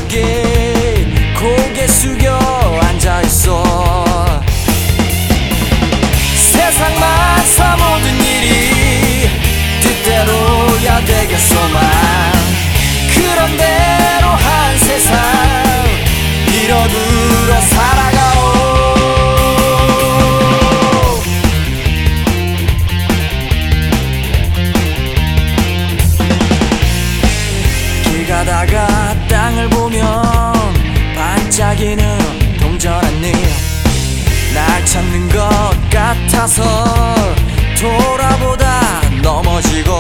속에 고개 숙여 앉아있어. 세상만 사 모든 일이 뜻대로야 되겠소만 그런 대로 한 세상 이러들어 살아가오. 길 가다가 땅을 보면 반짝이는 동전한 일 날 찾는 것 같아서 돌아보다 넘어지고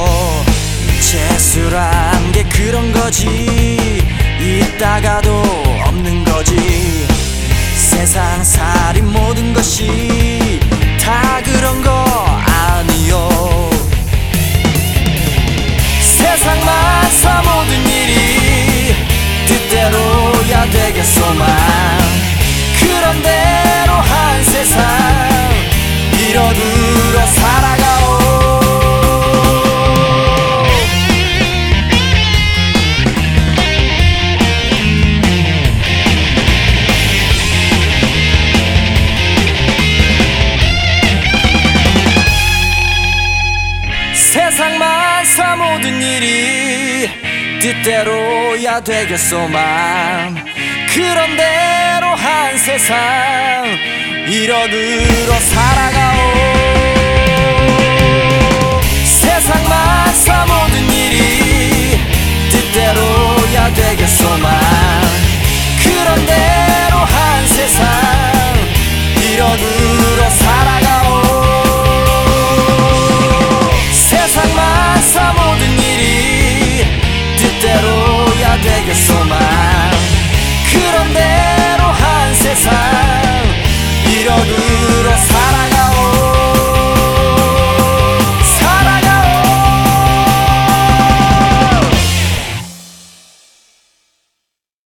재수란 게 그런 거지 있다가도 없는 거지 세상살이 모든 것이 다 그런 거 아니요. 세상만 사 모든 일이 뜻대로야 되겠소만 그런 대로 한 세상 이러들어 살아가오. 세상만 사 모든 일이 뜻대로야 되겠소만 그런 대로 한 세상 이러들어 살아가오. 세상만 사 모든 일이 뜻대로야 되겠소만